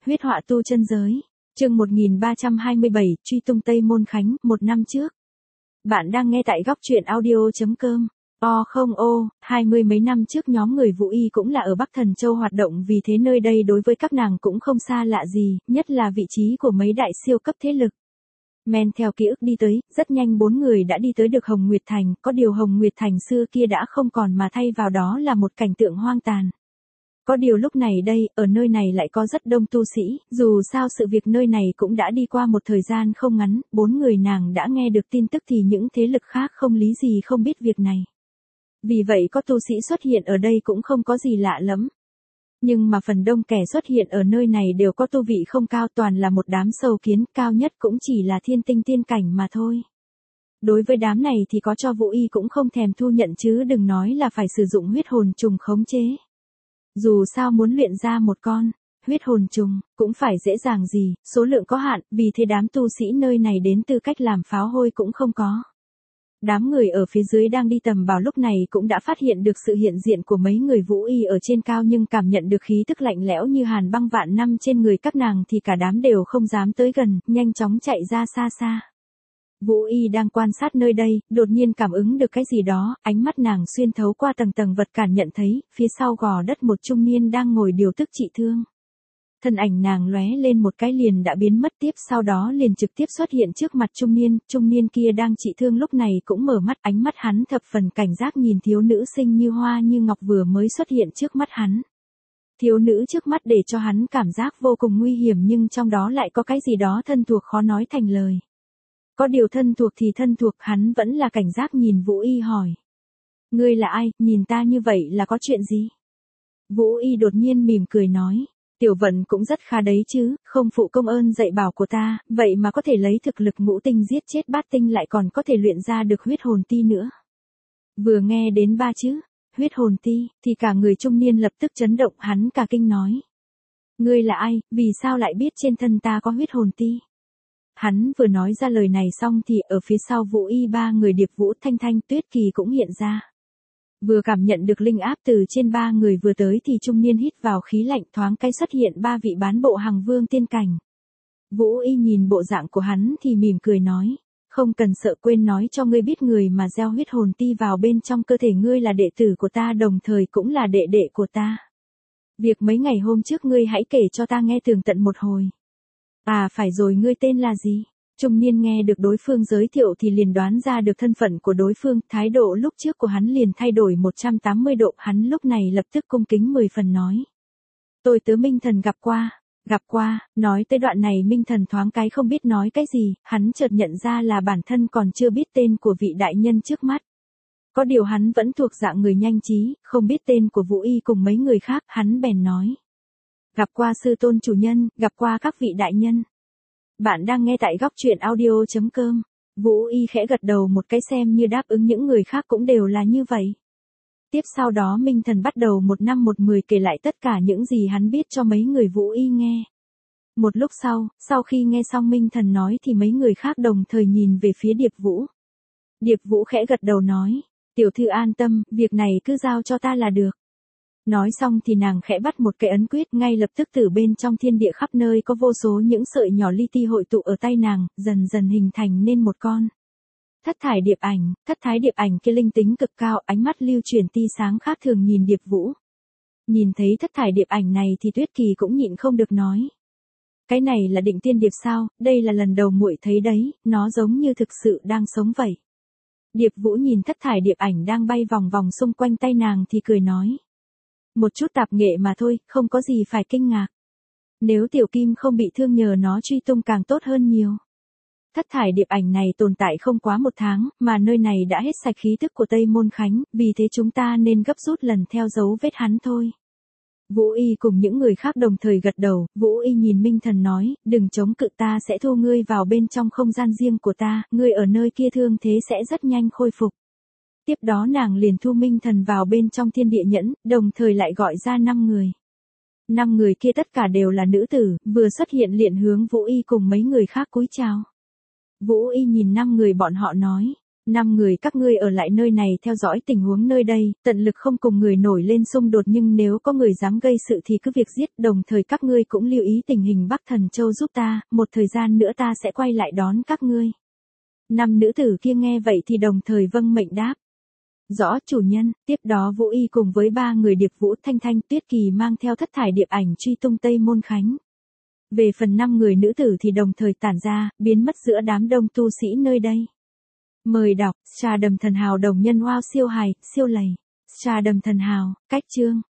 Huyết họa tu chân giới. Chương 1327, truy tung Tây Môn Khánh, 1 năm trước. Bạn đang nghe tại góc truyện audio.com. Không, 20 mấy năm trước nhóm người Vũ Y cũng là ở Bắc Thần Châu hoạt động, vì thế nơi đây đối với các nàng cũng không xa lạ gì, nhất là vị trí của mấy đại siêu cấp thế lực. Men theo ký ức đi tới, rất nhanh 4 người đã đi tới được Hồng Nguyệt Thành, có điều Hồng Nguyệt Thành xưa kia đã không còn mà thay vào đó là một cảnh tượng hoang tàn. Có điều lúc này đây, ở nơi này lại có rất đông tu sĩ, dù sao sự việc nơi này cũng đã đi qua một thời gian không ngắn, 4 người nàng đã nghe được tin tức thì những thế lực khác không lý gì không biết việc này. Vì vậy có tu sĩ xuất hiện ở đây cũng không có gì lạ lắm. Nhưng mà phần đông kẻ xuất hiện ở nơi này đều có tu vị không cao, toàn là một đám sâu kiến, cao nhất cũng chỉ là thiên tinh tiên cảnh mà thôi. Đối với đám này thì có cho Vũ Y cũng không thèm thu nhận chứ đừng nói là phải sử dụng huyết hồn trùng khống chế. Dù sao muốn luyện ra một con huyết hồn trùng cũng phải dễ dàng gì, số lượng có hạn, vì thế đám tu sĩ nơi này đến tư cách làm pháo hôi cũng không có. Đám người ở phía dưới đang đi tầm bảo lúc này cũng đã phát hiện được sự hiện diện của mấy người Vũ Y ở trên cao, nhưng cảm nhận được khí tức lạnh lẽo như hàn băng vạn năm trên người các nàng thì cả đám đều không dám tới gần, nhanh chóng chạy ra xa xa. Vũ Y đang quan sát nơi đây, đột nhiên cảm ứng được cái gì đó, ánh mắt nàng xuyên thấu qua tầng tầng vật cản nhận thấy, phía sau gò đất một trung niên đang ngồi điều tức trị thương. Thân ảnh nàng lóe lên một cái liền đã biến mất, tiếp sau đó liền trực tiếp xuất hiện trước mặt trung niên kia đang trị thương lúc này cũng mở mắt, ánh mắt hắn thập phần cảnh giác nhìn thiếu nữ xinh như hoa như ngọc vừa mới xuất hiện trước mắt hắn. Thiếu nữ trước mắt để cho hắn cảm giác vô cùng nguy hiểm, nhưng trong đó lại có cái gì đó thân thuộc khó nói thành lời. Có điều thân thuộc thì thân thuộc, hắn vẫn là cảnh giác nhìn Vũ Y hỏi. Ngươi là ai, nhìn ta như vậy là có chuyện gì? Vũ Y đột nhiên mỉm cười nói. Tiểu Vận cũng rất khá đấy chứ, không phụ công ơn dạy bảo của ta, vậy mà có thể lấy thực lực ngũ tinh giết chết bát tinh, lại còn có thể luyện ra được huyết hồn ti nữa. Vừa nghe đến 3 chữ huyết hồn ti, thì cả người trung niên lập tức chấn động, hắn cả kinh nói. Ngươi là ai, vì sao lại biết trên thân ta có huyết hồn ti? Hắn vừa nói ra lời này xong thì ở phía sau Vũ Y 3 người Điệp Vũ, Thanh Thanh, Tuyết Kỳ cũng hiện ra. Vừa cảm nhận được linh áp từ trên 3 người vừa tới thì trung niên hít vào khí lạnh, thoáng cái xuất hiện 3 vị bán bộ hàng vương tiên cảnh. Vũ Y nhìn bộ dạng của hắn thì mỉm cười nói, không cần sợ, quên nói cho ngươi biết, người mà gieo huyết hồn ti vào bên trong cơ thể ngươi là đệ tử của ta, đồng thời cũng là đệ đệ của ta. Việc mấy ngày hôm trước ngươi hãy kể cho ta nghe tường tận một hồi. À phải rồi, ngươi tên là gì? Trung niên nghe được đối phương giới thiệu thì liền đoán ra được thân phận của đối phương, thái độ lúc trước của hắn liền thay đổi 180 độ, hắn lúc này lập tức cung kính 10 phần nói. Tôi tớ Minh Thần gặp qua, nói tới đoạn này Minh Thần thoáng cái không biết nói cái gì, hắn chợt nhận ra là bản thân còn chưa biết tên của vị đại nhân trước mắt. Có điều hắn vẫn thuộc dạng người nhanh trí, không biết tên của Vũ Y cùng mấy người khác, hắn bèn nói. Gặp qua sư tôn chủ nhân, gặp qua các vị đại nhân. Bạn đang nghe tại góc truyện audio.com. Vũ Y khẽ gật đầu một cái xem như đáp ứng, những người khác cũng đều là như vậy. Tiếp sau đó Minh Thần bắt đầu 1 năm 1 10 kể lại tất cả những gì hắn biết cho mấy người Vũ Y nghe. Một lúc sau khi nghe xong Minh Thần nói thì mấy người khác đồng thời nhìn về phía Điệp Vũ. Điệp Vũ khẽ gật đầu nói, tiểu thư an tâm, việc này cứ giao cho ta là được. Nói xong thì nàng khẽ bắt một cái ấn quyết, ngay lập tức từ bên trong thiên địa khắp nơi có vô số những sợi nhỏ li ti hội tụ ở tay nàng, dần dần hình thành nên một con thất thái điệp ảnh kia linh tính cực cao, ánh mắt lưu chuyển tia sáng khác thường nhìn Điệp Vũ. Nhìn thấy thất thải điệp ảnh này thì Tuyết Kỳ cũng nhịn không được nói. Cái này là Định Tiên Điệp sao, đây là lần đầu muội thấy đấy, nó giống như thực sự đang sống vậy. Điệp Vũ nhìn thất thải điệp ảnh đang bay vòng vòng xung quanh tay nàng thì cười nói. Một chút tạp nghệ mà thôi, không có gì phải kinh ngạc. Nếu tiểu kim không bị thương nhờ nó truy tung càng tốt hơn nhiều. Thất thải điệp ảnh này tồn tại không quá 1 tháng, mà nơi này đã hết sạch khí tức của Tây Môn Khánh, vì thế chúng ta nên gấp rút lần theo dấu vết hắn thôi. Vũ Y cùng những người khác đồng thời gật đầu, Vũ Y nhìn Minh Thần nói, đừng chống cự, ta sẽ thu ngươi vào bên trong không gian riêng của ta, ngươi ở nơi kia thương thế sẽ rất nhanh khôi phục. Tiếp đó nàng liền thu Minh Thần vào bên trong thiên địa nhẫn, đồng thời lại gọi ra 5 người. 5 người kia tất cả đều là nữ tử, vừa xuất hiện liền hướng Vũ Y cùng mấy người khác cúi chào. Vũ Y nhìn 5 người bọn họ nói, 5 người các ngươi ở lại nơi này theo dõi tình huống nơi đây, tận lực không cùng người nổi lên xung đột, nhưng nếu có người dám gây sự thì cứ việc giết, đồng thời các ngươi cũng lưu ý tình hình Bắc Thần Châu giúp ta, một thời gian nữa ta sẽ quay lại đón các ngươi. 5 nữ tử kia nghe vậy thì đồng thời vâng mệnh đáp. Rõ chủ nhân. Tiếp đó Vũ Y cùng với 3 người Điệp Vũ, Thanh Thanh, Tuyết Kỳ mang theo thất thải điệp ảnh truy tung Tây Môn Khánh. Về phần 5 người nữ tử thì đồng thời tản ra, biến mất giữa đám đông tu sĩ nơi đây. Mời đọc, Trà Đầm Thần Hào đồng nhân wow siêu hài, siêu lầy. Trà Đầm Thần Hào, cách chương.